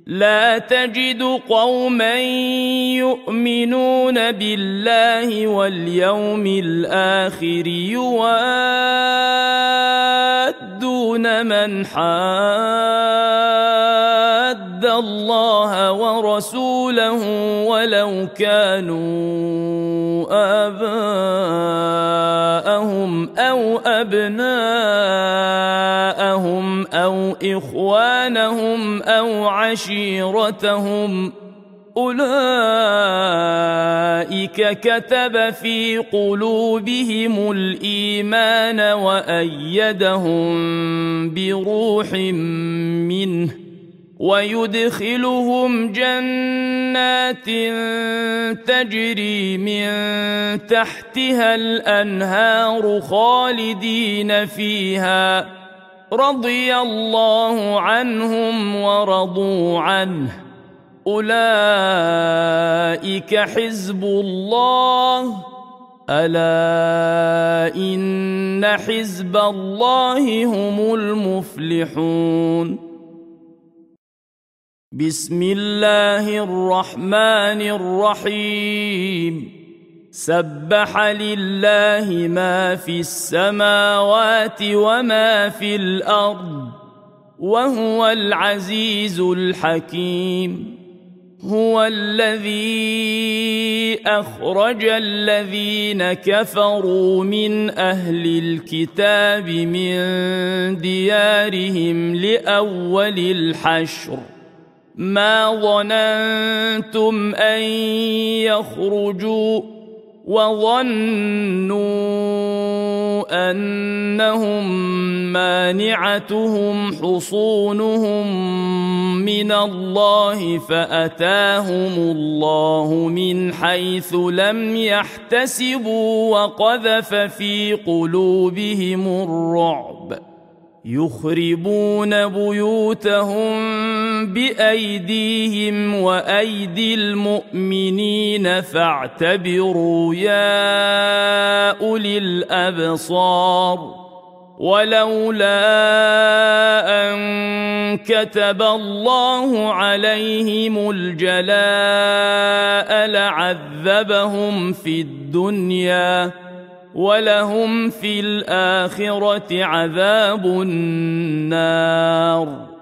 لا تجد قوما يؤمنون بالله واليوم الآخر يوادون من حاد الله ورسوله ولو كانوا آباءهم أو أبناءهم أو إخوانهم أو عشيرتهم أولئك كتب في قلوبهم الإيمان وأيدهم بروح منه ويدخلهم جنات تجري من تحتها الأنهار خالدين فيها رضي الله عنهم ورضوا عنه أولئك حزب الله ألا إن حزب الله هم المفلحون بسم الله الرحمن الرحيم سبح لله ما في السماوات وما في الأرض وهو العزيز الحكيم هو الذي أخرج الذين كفروا من أهل الكتاب من ديارهم لأول الحشر ما ظننتم أن يخرجوا وظنوا أنهم مانعتهم حصونهم من الله فأتاهم الله من حيث لم يحتسبوا وقذف في قلوبهم الرعب يخربون بيوتهم بأيديهم وأيدي المؤمنين فاعتبروا يا أولي الأبصار ولولا أن كتب الله عليهم الجلاء لعذبهم في الدنيا ولهم في الآخرة عذاب النار